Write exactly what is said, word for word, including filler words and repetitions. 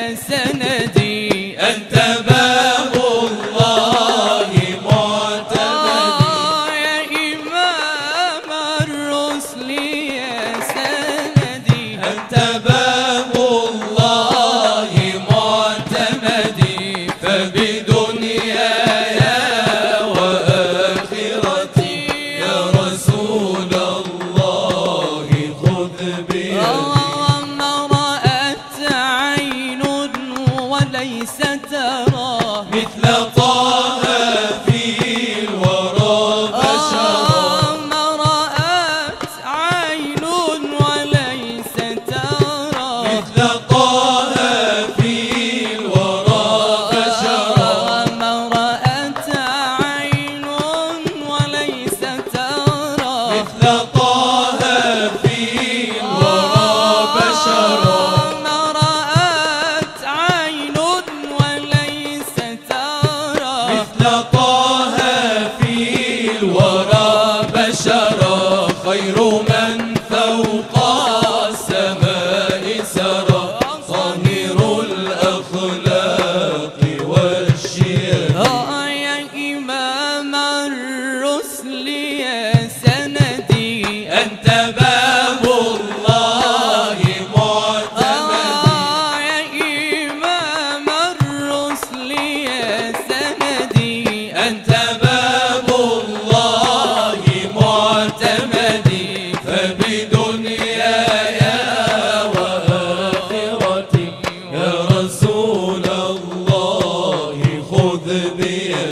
يا سندي، أنت باب الله معتمدي، يا إمام الرسل يا سندي، أنت باب الله معتمدي، فبدنياي وآخرتي يا رسول الله خذ بيدي. ما رأت عين وليس ترى مثل طه في الورى بشرا، ما رأت عين وليس ترى مثل طه في الورى بشرا، ما رأت عين وليس ترى مثل طه في الورى بشرا، ما رأت عين وليس ترى مثل طه في الورى بشرا، خير من فوق السماء سرى، ظاهر الأخلاق والشيم. يا إمام الرسل يا سندي، أنت باب الله معتمدي، يا إمام الرسل يا سندي، أنت باب الله معتمدي، فبدنياي